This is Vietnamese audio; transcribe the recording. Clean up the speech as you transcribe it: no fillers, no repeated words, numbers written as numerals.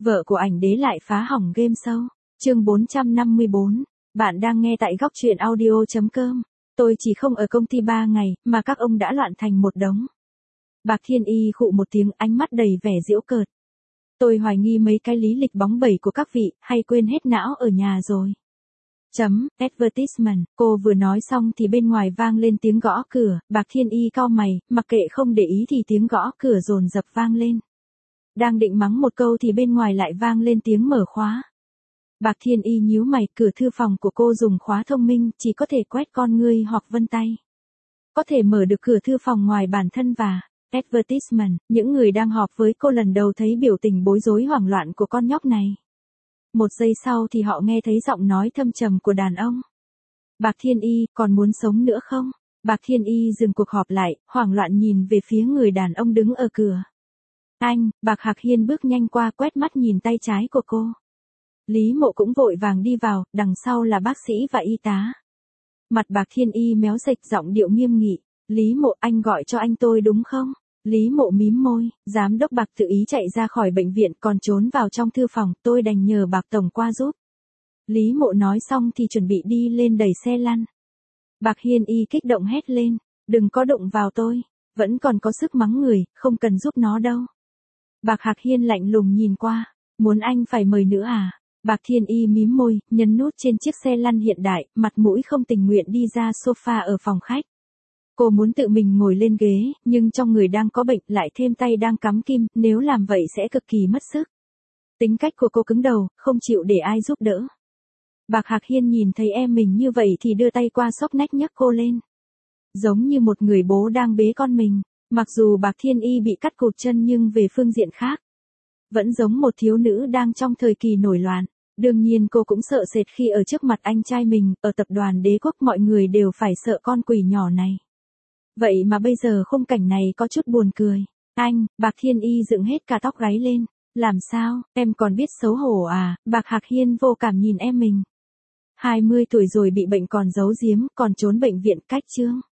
Vợ của ảnh đế lại phá hỏng game show. Chương 454. Bạn đang nghe tại góc truyện audio.com. Tôi chỉ không ở công ty 3 ngày, mà các ông đã loạn thành một đống. Bạc Thiên Y khụ một tiếng, ánh mắt đầy vẻ giễu cợt. Tôi hoài nghi mấy cái lý lịch bóng bẩy của các vị, hay quên hết não ở nhà rồi. Advertisement, cô vừa nói xong thì bên ngoài vang lên tiếng gõ cửa, Bạc Thiên Y cau mày, mặc kệ không để ý thì tiếng gõ cửa dồn dập vang lên. Đang định mắng một câu thì bên ngoài lại vang lên tiếng mở khóa. Bạc Thiên Y nhíu mày, cửa thư phòng của cô dùng khóa thông minh, chỉ có thể quét con ngươi hoặc vân tay. Có thể mở được cửa thư phòng ngoài bản thân và advertisement, những người đang họp với cô lần đầu thấy biểu tình bối rối hoảng loạn của con nhóc này. Một giây sau thì họ nghe thấy giọng nói thâm trầm của đàn ông. Bạc Thiên Y, còn muốn sống nữa không? Bạc Thiên Y dừng cuộc họp lại, hoảng loạn nhìn về phía người đàn ông đứng ở cửa. Anh, Bạc Hạc Hiên bước nhanh qua quét mắt nhìn tay trái của cô. Lý Mộ cũng vội vàng đi vào, đằng sau là bác sĩ và y tá. Mặt Bạc Thiên Y méo sệch, giọng điệu nghiêm nghị. Lý Mộ, anh gọi cho anh tôi đúng không? Lý Mộ mím môi, giám đốc Bạc tự ý chạy ra khỏi bệnh viện còn trốn vào trong thư phòng, tôi đành nhờ Bạc tổng qua giúp. Lý Mộ nói xong thì chuẩn bị đi lên đẩy xe lăn. Bạc Hiên Y kích động hét lên, đừng có đụng vào tôi, vẫn còn có sức mắng người, không cần giúp nó đâu. Bạc Hạc Hiên lạnh lùng nhìn qua, muốn anh phải mời nữa à? Bạc Thiên Y mím môi, nhấn nút trên chiếc xe lăn hiện đại, mặt mũi không tình nguyện đi ra sofa ở phòng khách. Cô muốn tự mình ngồi lên ghế, nhưng trong người đang có bệnh lại thêm tay đang cắm kim, nếu làm vậy sẽ cực kỳ mất sức. Tính cách của cô cứng đầu, không chịu để ai giúp đỡ. Bạc Hạc Hiên nhìn thấy em mình như vậy thì đưa tay qua xốc nách nhấc cô lên. Giống như một người bố đang bế con mình, mặc dù Bạc Thiên Y bị cắt cụt chân nhưng về phương diện khác, vẫn giống một thiếu nữ đang trong thời kỳ nổi loạn. Đương nhiên cô cũng sợ sệt khi ở trước mặt anh trai mình, ở tập đoàn Đế Quốc mọi người đều phải sợ con quỷ nhỏ này. Vậy mà bây giờ khung cảnh này có chút buồn cười. Anh, Bạc Thiên Y dựng hết cả tóc gáy lên. Làm sao, em còn biết xấu hổ à? Bạc Hạc Hiên vô cảm nhìn em mình. 20 tuổi rồi bị bệnh còn giấu giếm, còn trốn bệnh viện cách chương.